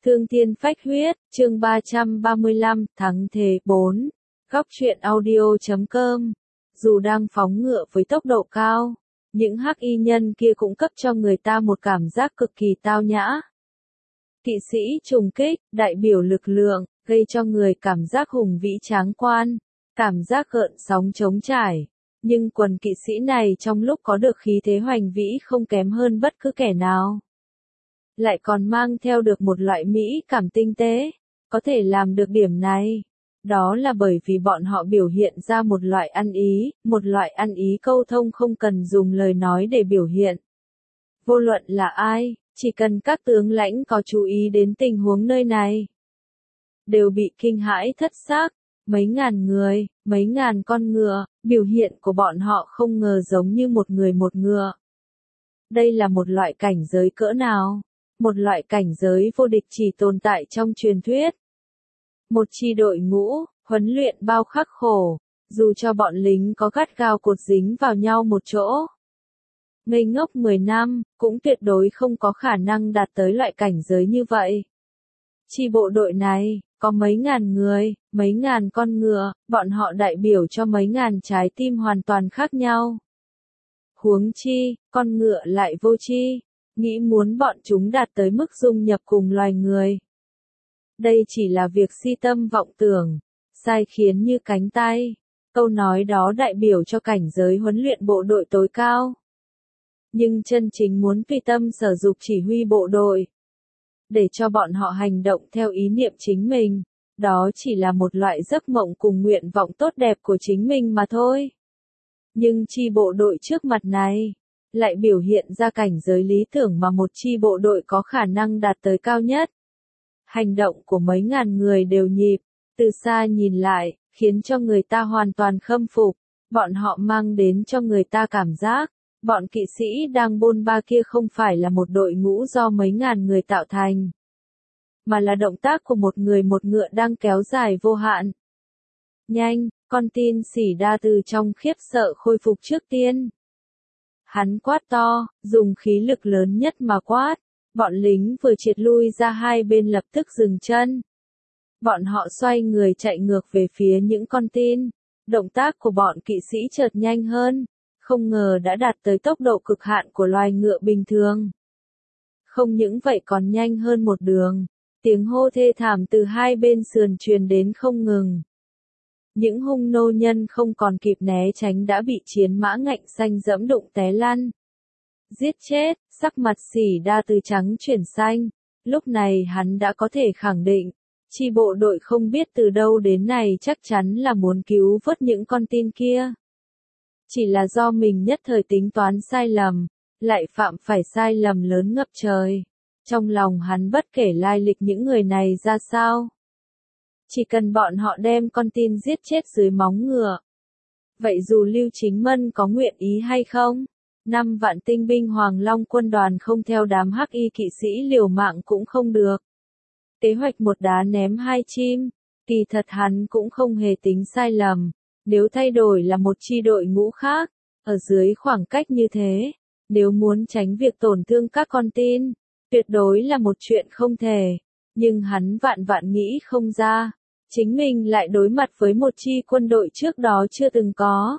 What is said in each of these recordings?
Thương thiên phách huyết, chương 335, thắng thế 4. Góc truyện audio.com. Dù đang phóng ngựa với tốc độ cao, những hắc y nhân kia cũng cấp cho người ta một cảm giác cực kỳ tao nhã. Kỵ sĩ trùng kích, đại biểu lực lượng, gây cho người cảm giác hùng vĩ tráng quan, cảm giác gợn sóng trống trải. Nhưng quần kỵ sĩ này trong lúc có được khí thế hoành vĩ không kém hơn bất cứ kẻ nào. Lại còn mang theo được một loại mỹ cảm tinh tế, có thể làm được điểm này. Đó là bởi vì bọn họ biểu hiện ra một loại ăn ý câu thông không cần dùng lời nói để biểu hiện. Vô luận là ai, chỉ cần các tướng lãnh có chú ý đến tình huống nơi này, đều bị kinh hãi thất xác. Mấy ngàn người, mấy ngàn con ngựa, biểu hiện của bọn họ không ngờ giống như một người một ngựa. Đây là một loại cảnh giới cỡ nào? Một loại cảnh giới vô địch chỉ tồn tại trong truyền thuyết. Một chi đội ngũ, huấn luyện bao khắc khổ, dù cho bọn lính có gắt gao cột dính vào nhau một chỗ, ngây ngốc 10 năm, cũng tuyệt đối không có khả năng đạt tới loại cảnh giới như vậy. Chi bộ đội này, có mấy ngàn người, mấy ngàn con ngựa, bọn họ đại biểu cho mấy ngàn trái tim hoàn toàn khác nhau. Huống chi, con ngựa lại vô tri, nghĩ muốn bọn chúng đạt tới mức dung nhập cùng loài người. Đây chỉ là việc si tâm vọng tưởng, sai khiến như cánh tay. Câu nói đó đại biểu cho cảnh giới huấn luyện bộ đội tối cao. Nhưng chân chính muốn tùy tâm sở dục chỉ huy bộ đội, để cho bọn họ hành động theo ý niệm chính mình, đó chỉ là một loại giấc mộng cùng nguyện vọng tốt đẹp của chính mình mà thôi. Nhưng chi bộ đội trước mặt này, lại biểu hiện ra cảnh giới lý tưởng mà một chi bộ đội có khả năng đạt tới cao nhất. Hành động của mấy ngàn người đều nhịp, từ xa nhìn lại, khiến cho người ta hoàn toàn khâm phục. Bọn họ mang đến cho người ta cảm giác, bọn kỵ sĩ đang bôn ba kia không phải là một đội ngũ do mấy ngàn người tạo thành, mà là động tác của một người một ngựa đang kéo dài vô hạn. Nhanh, con tin Sỉ Đa từ trong khiếp sợ khôi phục trước tiên. Hắn quát to, dùng khí lực lớn nhất mà quát. Bọn lính vừa triệt lui ra hai bên lập tức dừng chân. Bọn họ xoay người chạy ngược về phía những con tin. Động tác của bọn kỵ sĩ chợt nhanh hơn, không ngờ đã đạt tới tốc độ cực hạn của loài ngựa bình thường. Không những vậy còn nhanh hơn một đường. Tiếng hô thê thảm từ hai bên sườn truyền đến không ngừng. Những hung nô nhân không còn kịp né tránh đã bị chiến mã ngạnh xanh dẫm đụng té lăn. Giết chết, sắc mặt Sỉ Đa từ trắng chuyển xanh. Lúc này hắn đã có thể khẳng định, chi bộ đội không biết từ đâu đến này chắc chắn là muốn cứu vớt những con tin kia. Chỉ là do mình nhất thời tính toán sai lầm, lại phạm phải sai lầm lớn ngập trời. Trong lòng hắn bất kể lai lịch những người này ra sao, chỉ cần bọn họ đem con tin giết chết dưới móng ngựa. Vậy dù Lưu Chính Mân có nguyện ý hay không, 5 vạn tinh binh Hoàng Long quân đoàn không theo đám hắc y kỵ sĩ liều mạng cũng không được. Kế hoạch một đá ném hai chim, kỳ thật hắn cũng không hề tính sai lầm. Nếu thay đổi là một chi đội ngũ khác, ở dưới khoảng cách như thế, nếu muốn tránh việc tổn thương các con tin, tuyệt đối là một chuyện không thể. Nhưng hắn vạn vạn nghĩ không ra, chính mình lại đối mặt với một chi quân đội trước đó chưa từng có.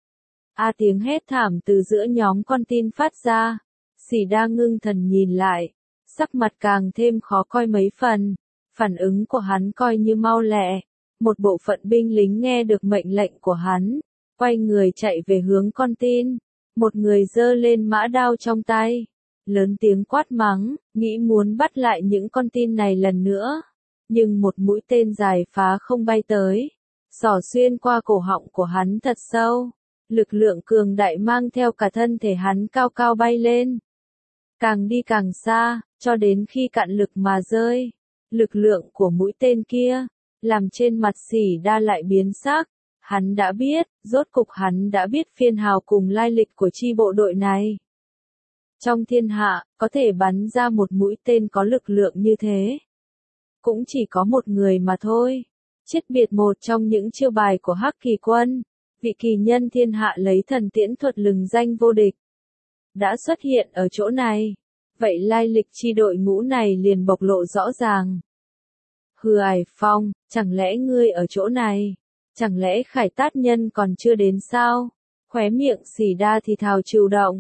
Tiếng hét thảm từ giữa nhóm con tin phát ra. Sỉ Đa ngưng thần nhìn lại, sắc mặt càng thêm khó coi mấy phần. Phản ứng của hắn coi như mau lẹ. Một bộ phận binh lính nghe được mệnh lệnh của hắn, quay người chạy về hướng con tin. Một người giơ lên mã đao trong tay, lớn tiếng quát mắng, nghĩ muốn bắt lại những con tin này lần nữa. Nhưng một mũi tên dài phá không bay tới, xỏ xuyên qua cổ họng của hắn thật sâu. Lực lượng cường đại mang theo cả thân thể hắn cao cao bay lên. Càng đi càng xa, cho đến khi cạn lực mà rơi. Lực lượng của mũi tên kia, làm trên mặt Sỉ Đa lại biến sắc. Hắn đã biết, rốt cục hắn đã biết phiên hào cùng lai lịch của chi bộ đội này. Trong thiên hạ, có thể bắn ra một mũi tên có lực lượng như thế, cũng chỉ có một người mà thôi. Chết biệt một trong những chiêu bài của Hắc Kỳ quân, vị kỳ nhân thiên hạ lấy thần tiễn thuật lừng danh vô địch, đã xuất hiện ở chỗ này. vậy lai lịch chi đội ngũ này liền bộc lộ rõ ràng. Hừ Ải Phong, chẳng lẽ ngươi ở chỗ này? Chẳng lẽ Khải Tát Nhân còn chưa đến sao? Khóe miệng Xỉ Đa thì thào chịu động.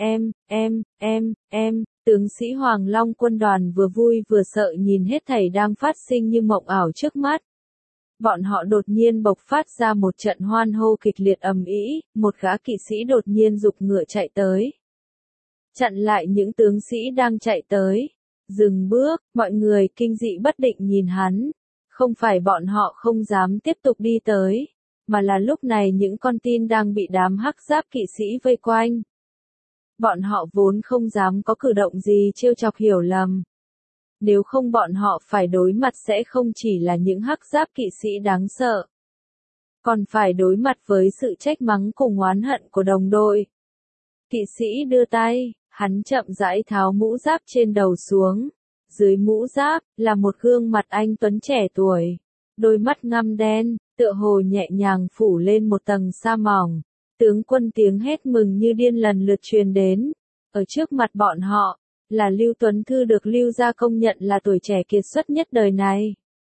Tướng sĩ Hoàng Long quân đoàn vừa vui vừa sợ nhìn hết thảy đang phát sinh như mộng ảo trước mắt. Bọn họ đột nhiên bộc phát ra một trận hoan hô kịch liệt ầm ĩ, một gã kỵ sĩ đột nhiên giục ngựa chạy tới. Chặn lại những tướng sĩ đang chạy tới. Dừng bước, mọi người kinh dị bất định nhìn hắn. Không phải bọn họ không dám tiếp tục đi tới, mà là lúc này những con tin đang bị đám hắc giáp kỵ sĩ vây quanh. Bọn họ vốn không dám có cử động gì trêu chọc hiểu lầm. Nếu không bọn họ phải đối mặt sẽ không chỉ là những hắc giáp kỵ sĩ đáng sợ, còn phải đối mặt với sự trách mắng cùng oán hận của đồng đội. Kỵ sĩ đưa tay, hắn chậm rãi tháo mũ giáp trên đầu xuống. Dưới mũ giáp là một gương mặt anh tuấn trẻ tuổi, đôi mắt ngăm đen, tựa hồ nhẹ nhàng phủ lên một tầng sa mỏng. Tướng quân tiếng hét mừng như điên lần lượt truyền đến. Ở trước mặt bọn họ, là Lưu Tuấn Thư được Lưu gia công nhận là tuổi trẻ kiệt xuất nhất đời này.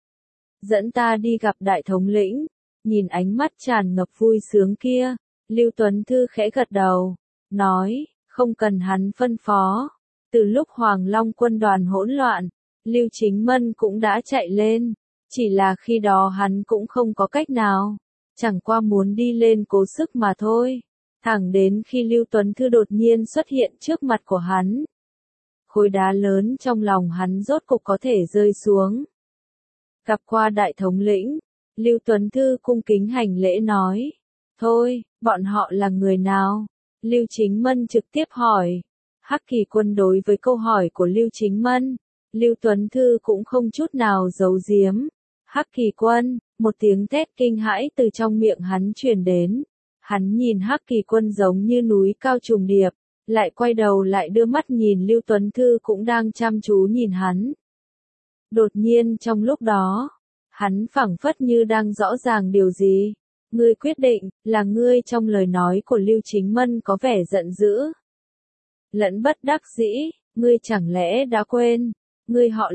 Dẫn ta đi gặp đại thống lĩnh. Nhìn ánh mắt tràn ngập vui sướng kia, Lưu Tuấn Thư khẽ gật đầu, nói, không cần hắn phân phó. Từ lúc Hoàng Long quân đoàn hỗn loạn, Lưu Chính Mân cũng đã chạy lên, chỉ là khi đó hắn cũng không có cách nào, chẳng qua muốn đi lên cố sức mà thôi. Thẳng đến khi Lưu Tuấn Thư đột nhiên xuất hiện trước mặt của hắn. Khối đá lớn trong lòng hắn rốt cục có thể rơi xuống. Gặp qua đại thống lĩnh, Lưu Tuấn Thư cung kính hành lễ nói. Thôi, bọn họ là người nào? Lưu Chính Mân trực tiếp hỏi. Hắc Kỳ Quân đối với câu hỏi của Lưu Chính Mân, Lưu Tuấn Thư cũng không chút nào giấu giếm. Hắc Kỳ Quân, một tiếng thét kinh hãi từ trong miệng hắn truyền đến. Hắn nhìn Hắc Kỳ Quân giống như núi cao trùng điệp, lại quay đầu lại đưa mắt nhìn Lưu Tuấn Thư cũng đang chăm chú nhìn hắn. Đột nhiên trong lúc đó, hắn phảng phất như đang rõ ràng điều gì. Ngươi quyết định, là ngươi trong lời nói của Lưu Chính Mân có vẻ giận dữ. Lẫn bất đắc dĩ, ngươi chẳng lẽ đã quên, ngươi họ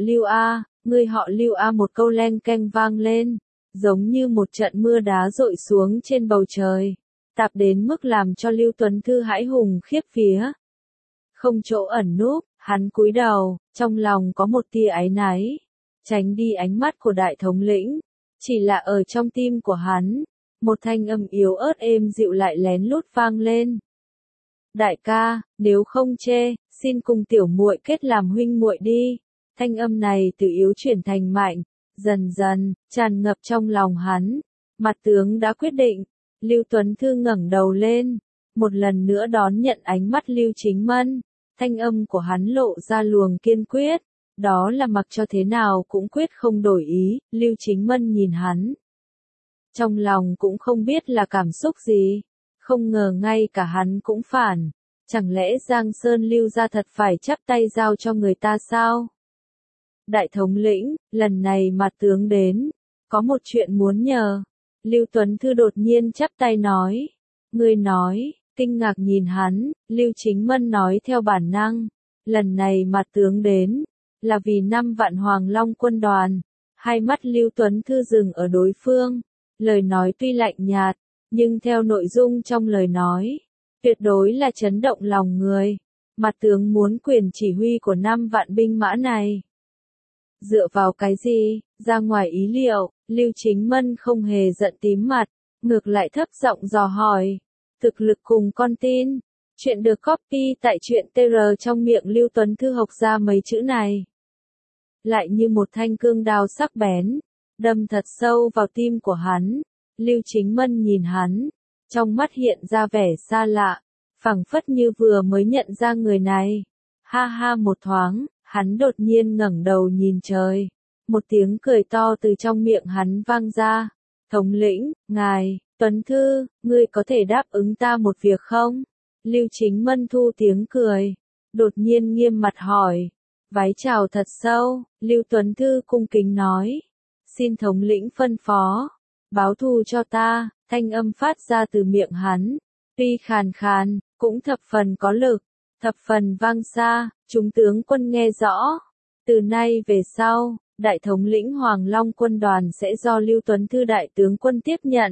Lưu A một câu leng keng vang lên, giống như một trận mưa đá rội xuống trên bầu trời, tạp đến mức làm cho Lưu Tuấn Thư hãi hùng khiếp vía. Không chỗ ẩn núp, hắn cúi đầu, trong lòng có một tia áy náy, tránh đi ánh mắt của đại thống lĩnh, chỉ là ở trong tim của hắn, một thanh âm yếu ớt êm dịu lại lén lút vang lên. Đại ca, nếu không chê, xin cùng tiểu muội kết làm huynh muội đi. Thanh âm này từ yếu chuyển thành mạnh, dần dần, tràn ngập trong lòng hắn. Mặt tướng đã quyết định. Lưu Tuấn Thư ngẩng đầu lên, một lần nữa đón nhận ánh mắt Lưu Chính Mân. Thanh âm của hắn lộ ra luồng kiên quyết. Đó là mặc cho thế nào cũng quyết không đổi ý. Lưu Chính Mân nhìn hắn. Trong lòng cũng không biết là cảm xúc gì. Không ngờ ngay cả hắn cũng phản. Chẳng lẽ Giang Sơn Lưu gia thật phải chắp tay giao cho người ta sao? Đại thống lĩnh, lần này mặt tướng đến, có một chuyện muốn nhờ. Lưu Tuấn Thư đột nhiên chắp tay nói. Ngươi nói, kinh ngạc nhìn hắn, Lưu Chính Mân nói theo bản năng. Lần này mặt tướng đến, là vì 5 vạn Hoàng Long quân đoàn. Hai mắt Lưu Tuấn Thư dừng ở đối phương. Lời nói tuy lạnh nhạt, nhưng theo nội dung trong lời nói, tuyệt đối là chấn động lòng người. Mặt tướng muốn quyền chỉ huy của 5 vạn binh mã này. Dựa vào cái gì? Ra ngoài ý liệu, Lưu Chính Mân không hề giận tím mặt, ngược lại thấp giọng dò hỏi. Thực lực cùng con tin. Chuyện được copy tại truyện TR trong miệng Lưu Tuấn Thư học ra mấy chữ này. Lại như một thanh cương đao sắc bén, đâm thật sâu vào tim của hắn. Lưu Chính Mân nhìn hắn, trong mắt hiện ra vẻ xa lạ, phảng phất như vừa mới nhận ra người này. Ha ha một thoáng, hắn đột nhiên ngẩng đầu nhìn trời. Một tiếng cười to từ trong miệng hắn vang ra. Thống lĩnh, ngài, Tuấn Thư, ngươi có thể đáp ứng ta một việc không? Lưu Chính Mân thu tiếng cười, đột nhiên nghiêm mặt hỏi. Vái chào thật sâu, Lưu Tuấn Thư cung kính nói. Xin thống lĩnh phân phó, báo thù cho ta. Thanh âm phát ra từ miệng hắn, tuy khàn khàn, cũng thập phần có lực. thập phần vang xa, chúng tướng quân nghe rõ. Từ nay về sau, đại thống lĩnh Hoàng Long quân đoàn sẽ do Lưu Tuấn Thư đại tướng quân tiếp nhận.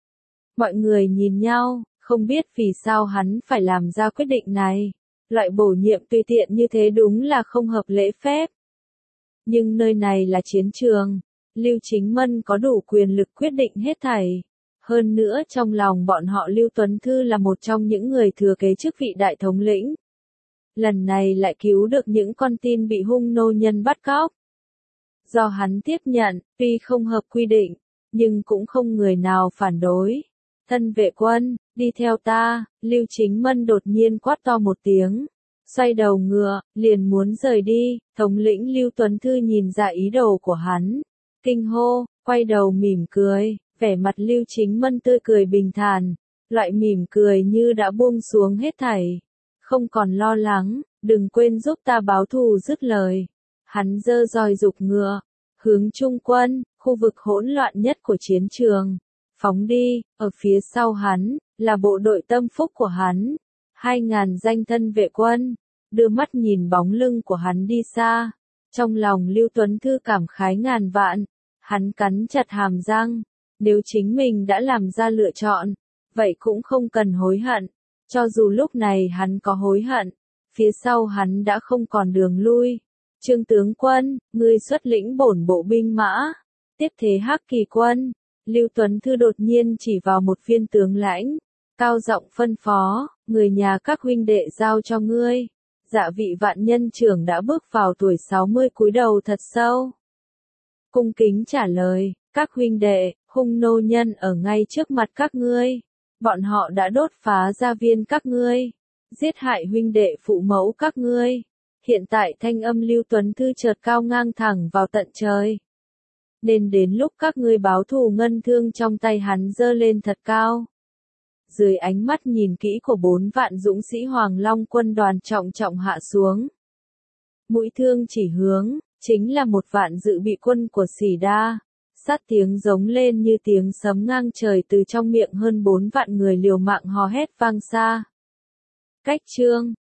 Mọi người nhìn nhau, không biết vì sao hắn phải làm ra quyết định này. Loại bổ nhiệm tùy tiện như thế đúng là không hợp lễ phép. Nhưng nơi này là chiến trường, Lưu Chính Mân có đủ quyền lực quyết định hết thảy. Hơn nữa trong lòng bọn họ Lưu Tuấn Thư là một trong những người thừa kế chức vị đại thống lĩnh. Lần này lại cứu được những con tin bị hung nô nhân bắt cóc. Do hắn tiếp nhận, tuy không hợp quy định, nhưng cũng không người nào phản đối. Thân vệ quân, đi theo ta, Lưu Chính Mân đột nhiên quát to một tiếng. Xoay đầu ngựa, liền muốn rời đi, thống lĩnh Lưu Tuấn Thư nhìn ra ý đồ của hắn. Kinh hô, quay đầu mỉm cười, vẻ mặt Lưu Chính Mân tươi cười bình thản. Loại mỉm cười như đã buông xuống hết thảy. Không còn lo lắng, đừng quên giúp ta báo thù dứt lời. Hắn giơ roi giục ngựa, hướng trung quân, khu vực hỗn loạn nhất của chiến trường. Phóng đi, ở phía sau hắn, là bộ đội tâm phúc của hắn. 2.000 danh thân vệ quân, đưa mắt nhìn bóng lưng của hắn đi xa. Trong lòng Lưu Tuấn Thư cảm khái ngàn vạn, hắn cắn chặt hàm răng. Nếu chính mình đã làm ra lựa chọn, vậy cũng không cần hối hận. Cho dù lúc này hắn có hối hận, phía sau hắn đã không còn đường lui. Trương tướng quân, ngươi xuất lĩnh bổn bộ binh mã. Tiếp thế Hắc Kỳ quân, Lưu Tuấn Thư đột nhiên chỉ vào một viên tướng lãnh, cao giọng phân phó, người nhà các huynh đệ giao cho ngươi. Dạ vị vạn nhân trưởng đã bước vào tuổi 60 cúi đầu thật sâu. Cung kính trả lời, các huynh đệ, hung nô nhân ở ngay trước mặt các ngươi. Bọn họ đã đốt phá gia viên các ngươi, giết hại huynh đệ phụ mẫu các ngươi. Hiện tại thanh âm Lưu Tuấn Thư chợt cao ngang thẳng vào tận trời. Nên đến lúc các ngươi báo thù ngân thương trong tay hắn giơ lên thật cao. Dưới ánh mắt nhìn kỹ của 4 vạn dũng sĩ Hoàng Long quân đoàn trọng trọng hạ xuống. Mũi thương chỉ hướng, chính là 1 vạn dự bị quân của Sỉ Đa. Sát tiếng giống lên như tiếng sấm ngang trời từ trong miệng hơn 4 vạn người liều mạng hò hét vang xa. Cách chương